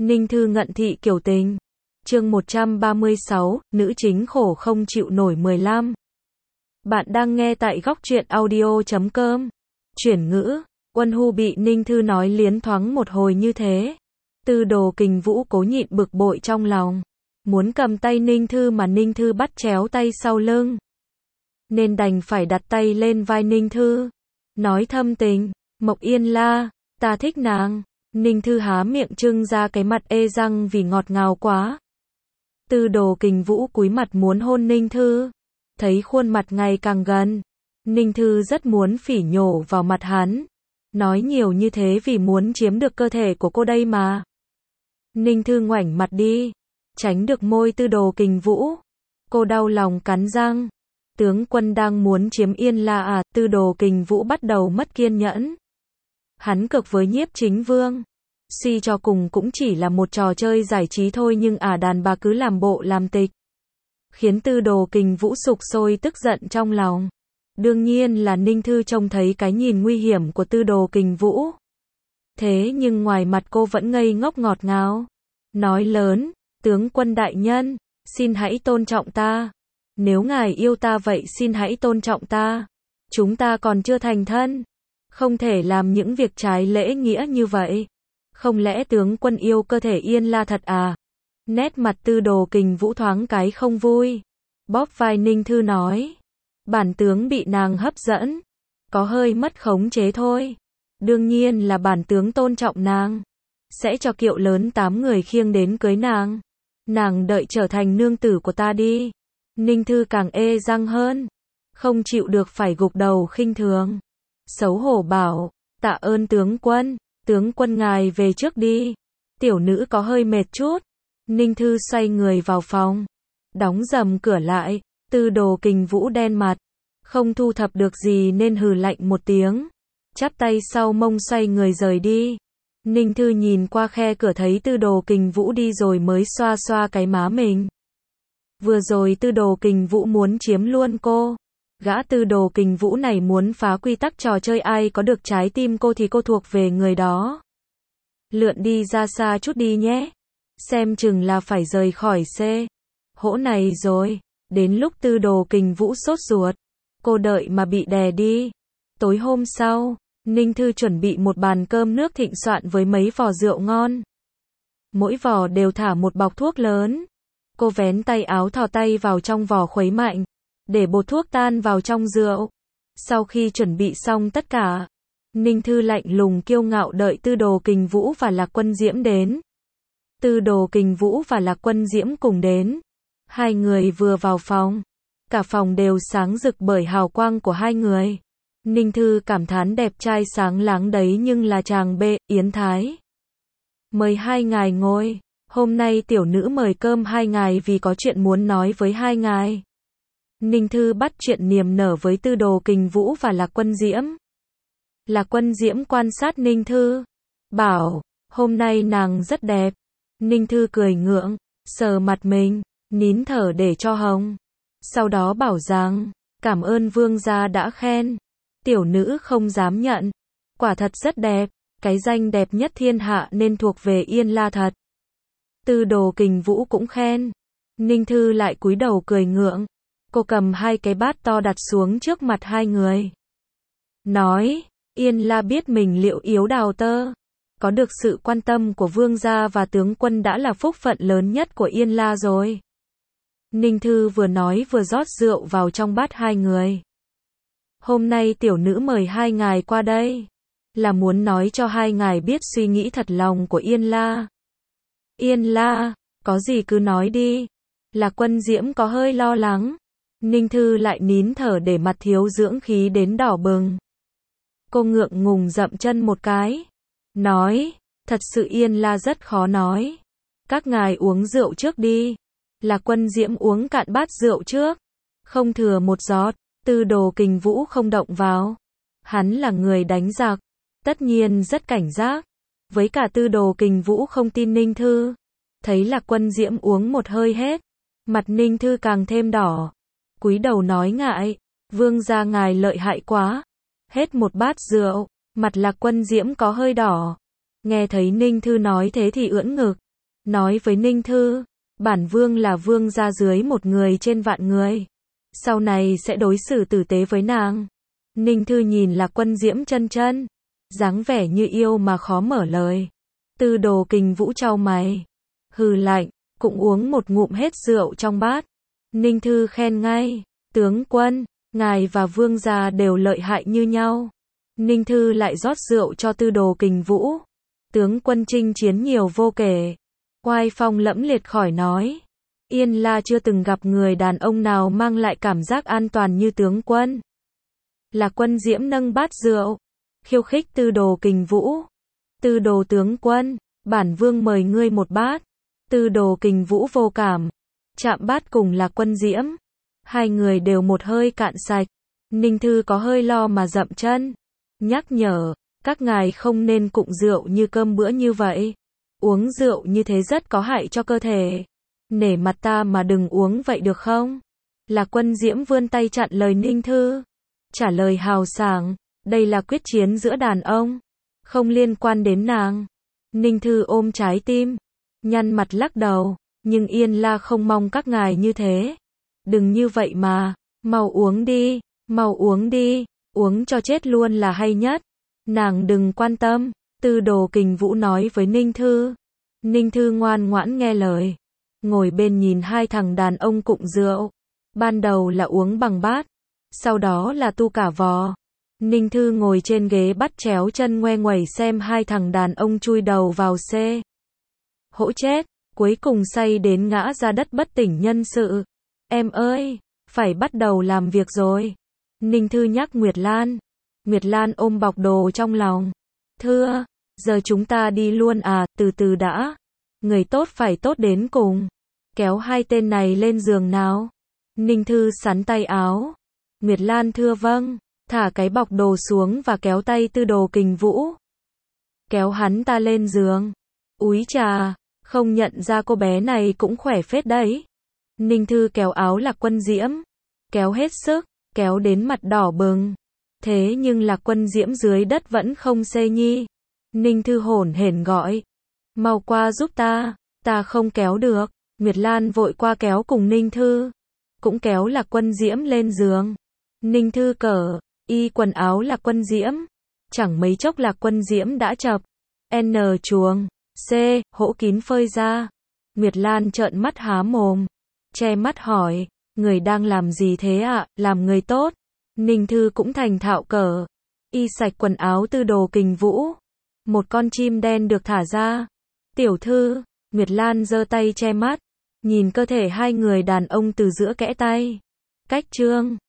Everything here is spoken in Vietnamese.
Ninh Thư ngận thị kiểu tình. Chương 136, nữ chính khổ không chịu nổi 15. Bạn đang nghe tại góc truyện audio.com. Chuyển ngữ, Uân Hu bị Ninh Thư nói liến thoáng một hồi như thế. Tư Đồ Kình Vũ cố nhịn bực bội trong lòng. Muốn cầm tay Ninh Thư mà Ninh Thư bắt chéo tay sau lưng. Nên đành phải đặt tay lên vai Ninh Thư. Nói thâm tình, Mộc Yên La, ta thích nàng. Ninh Thư há miệng trưng ra cái mặt ê răng vì ngọt ngào quá. Tư Đồ Kình Vũ cúi mặt muốn hôn Ninh Thư. Thấy khuôn mặt ngày càng gần. Ninh Thư rất muốn phỉ nhổ vào mặt hắn. Nói nhiều như thế vì muốn chiếm được cơ thể của cô đây mà. Ninh Thư ngoảnh mặt đi. Tránh được môi Tư Đồ Kình Vũ. Cô đau lòng cắn răng. Tướng quân đang muốn chiếm Yên La à? Tư Đồ Kình Vũ bắt đầu mất kiên nhẫn. Hắn cực với Nhiếp Chính Vương. Suy cho cùng cũng chỉ là một trò chơi giải trí thôi nhưng đàn bà cứ làm bộ làm tịch. Khiến Tư Đồ Kình Vũ sục sôi tức giận trong lòng. Đương nhiên là Ninh Thư trông thấy cái nhìn nguy hiểm của Tư Đồ Kình Vũ. Thế nhưng ngoài mặt cô vẫn ngây ngốc ngọt ngào. Nói lớn, tướng quân đại nhân, xin hãy tôn trọng ta. Nếu ngài yêu ta vậy xin hãy tôn trọng ta. Chúng ta còn chưa thành thân. Không thể làm những việc trái lễ nghĩa như vậy. Không lẽ tướng quân yêu cơ thể Yên La thật à? Nét mặt Tư Đồ Kình Vũ thoáng cái không vui. Bóp vai Ninh Thư nói. Bản tướng bị nàng hấp dẫn. Có hơi mất khống chế thôi. Đương nhiên là bản tướng tôn trọng nàng. Sẽ cho kiệu lớn 8 người khiêng đến cưới nàng. Nàng đợi trở thành nương tử của ta đi. Ninh Thư càng ê răng hơn. Không chịu được phải gục đầu khinh thường. Xấu hổ bảo, tạ ơn tướng quân ngài về trước đi. Tiểu nữ có hơi mệt chút. Ninh Thư xoay người vào phòng. Đóng rầm cửa lại. Tư Đồ Kình Vũ đen mặt. Không thu thập được gì nên hừ lạnh một tiếng. Chắp tay sau mông xoay người rời đi. Ninh Thư nhìn qua khe cửa thấy Tư Đồ Kình Vũ đi rồi mới xoa xoa cái má mình. Vừa rồi Tư Đồ Kình Vũ muốn chiếm luôn cô. Gã Tư Đồ Kình Vũ này muốn phá quy tắc trò chơi ai có được trái tim cô thì cô thuộc về người đó. Lượn đi ra xa chút đi nhé. Xem chừng là phải rời khỏi xe. Hỗ này rồi. Đến lúc Tư Đồ Kình Vũ sốt ruột. Cô đợi mà bị đè đi. Tối hôm sau, Ninh Thư chuẩn bị một bàn cơm nước thịnh soạn với mấy vò rượu ngon. Mỗi vò đều thả một bọc thuốc lớn. Cô vén tay áo thò tay vào trong vò khuấy mạnh. Để bột thuốc tan vào trong rượu. Sau khi chuẩn bị xong tất cả, Ninh Thư lạnh lùng kiêu ngạo đợi Tư Đồ Kình Vũ và Lạc Quân Diễm đến. Tư Đồ Kình Vũ và Lạc Quân Diễm cùng đến. Hai người vừa vào phòng. Cả phòng đều sáng rực bởi hào quang của hai người. Ninh Thư cảm thán đẹp trai sáng láng đấy nhưng là chàng bê, Yến Thái. Mời hai ngài ngồi. Hôm nay tiểu nữ mời cơm hai ngài vì có chuyện muốn nói với hai ngài. Ninh Thư bắt chuyện niềm nở với Tư Đồ Kình Vũ và Lạc Quân Diễm. Lạc Quân Diễm quan sát Ninh Thư. Bảo, hôm nay nàng rất đẹp. Ninh Thư cười ngượng, sờ mặt mình, nín thở để cho hồng. Sau đó bảo rằng, cảm ơn vương gia đã khen. Tiểu nữ không dám nhận. Quả thật rất đẹp, cái danh đẹp nhất thiên hạ nên thuộc về Yên La thật. Tư Đồ Kình Vũ cũng khen. Ninh Thư lại cúi đầu cười ngượng. Cô cầm hai cái bát to đặt xuống trước mặt hai người. Nói, Yên La biết mình liệu yếu đào tơ. Có được sự quan tâm của vương gia và tướng quân đã là phúc phận lớn nhất của Yên La rồi. Ninh Thư vừa nói vừa rót rượu vào trong bát hai người. Hôm nay tiểu nữ mời hai ngài qua đây. Là muốn nói cho hai ngài biết suy nghĩ thật lòng của Yên La. Yên La, có gì cứ nói đi. Lạc Quân Diễm có hơi lo lắng. Ninh Thư lại nín thở để mặt thiếu dưỡng khí đến đỏ bừng. Cô ngượng ngùng dậm chân một cái. Nói, thật sự Yên La rất khó nói. Các ngài uống rượu trước đi. Lạc Quân Diễm uống cạn bát rượu trước. Không thừa một giọt. Tư Đồ Kình Vũ không động vào. Hắn là người đánh giặc. Tất nhiên rất cảnh giác. Với cả Tư Đồ Kình Vũ không tin Ninh Thư. Thấy Lạc Quân Diễm uống một hơi hết. Mặt Ninh Thư càng thêm đỏ. Cúi đầu nói ngại. Vương gia ngài lợi hại quá. Hết một bát rượu. Mặt Lạc Quân Diễm có hơi đỏ. Nghe thấy Ninh Thư nói thế thì ưỡn ngực. nói với Ninh Thư, bản vương là vương gia dưới một người trên vạn người. Sau này sẽ đối xử tử tế với nàng. Ninh Thư nhìn Lạc Quân Diễm chân chân, dáng vẻ như yêu mà khó mở lời. Tư Đồ Kình Vũ chau mày, hừ lạnh, cũng uống một ngụm hết rượu trong bát. Ninh Thư khen ngay, tướng quân, ngài và vương gia đều lợi hại như nhau. Ninh Thư lại rót rượu cho Tư Đồ Kình Vũ. Tướng quân chinh chiến nhiều vô kể. Oai phong lẫm liệt khỏi nói. Yên La chưa từng gặp người đàn ông nào mang lại cảm giác an toàn như tướng quân. Lạc Quân Diễm nâng bát rượu, khiêu khích Tư Đồ Kình Vũ. Tư Đồ tướng quân, bản vương mời ngươi một bát. Tư Đồ Kình Vũ vô cảm, chạm bát cùng Lạc Quân Diễm. Hai người đều một hơi cạn sạch. Ninh Thư có hơi lo mà dậm chân, nhắc nhở, các ngài không nên cụng rượu như cơm bữa như vậy. Uống rượu như thế rất có hại cho cơ thể. Nể mặt ta mà đừng uống vậy được không? Lạc Quân Diễm vươn tay chặn lời Ninh Thư. Trả lời hào sảng, đây là quyết chiến giữa đàn ông, không liên quan đến nàng. Ninh Thư ôm trái tim, nhăn mặt lắc đầu, nhưng Yên La không mong các ngài như thế. Đừng như vậy mà, mau uống đi, mau uống đi, uống cho chết luôn là hay nhất. Nàng đừng quan tâm, Tư Đồ Kình Vũ nói với Ninh Thư. Ninh Thư ngoan ngoãn nghe lời, ngồi bên nhìn hai thằng đàn ông cụng rượu. Ban đầu là uống bằng bát, sau đó là tu cả vò. Ninh Thư ngồi trên ghế bắt chéo chân ngoe nguẩy xem hai thằng đàn ông chui đầu vào xe. Hỗ chết, cuối cùng say đến ngã ra đất bất tỉnh nhân sự. Em ơi, phải bắt đầu làm việc rồi. Ninh Thư nhắc Nguyệt Lan. Nguyệt Lan ôm bọc đồ trong lòng. Thưa, giờ chúng ta đi luôn à, từ từ đã. Người tốt phải tốt đến cùng. Kéo hai tên này lên giường nào. Ninh Thư sắn tay áo. Nguyệt Lan thưa vâng, thả cái bọc đồ xuống và kéo tay Tư Đồ Kình Vũ. Kéo hắn ta lên giường. Úi chà, không nhận ra cô bé này cũng khỏe phết đấy. Ninh Thư kéo áo Lạc Quân Diễm. Kéo hết sức, kéo đến mặt đỏ bừng. Thế nhưng Lạc Quân Diễm dưới đất vẫn không xê nhi. Ninh Thư hổn hển gọi. Mau qua giúp ta không kéo được. Nguyệt Lan vội qua kéo cùng Ninh Thư. Cũng kéo Lạc Quân Diễm lên giường. Ninh Thư cởi y quần áo Lạc Quân Diễm. Chẳng mấy chốc Lạc Quân Diễm đã chập. N chuồng. C. Hỗ kín phơi ra. Nguyệt Lan trợn mắt há mồm. Che mắt hỏi. Người đang làm gì thế ạ? Làm người tốt. Ninh Thư cũng thành thạo cởi y sạch quần áo Tư Đồ Kình Vũ. Một con chim đen được thả ra. Tiểu thư. Nguyệt Lan giơ tay che mắt. Nhìn cơ thể hai người đàn ông từ giữa kẽ tay. Cách chương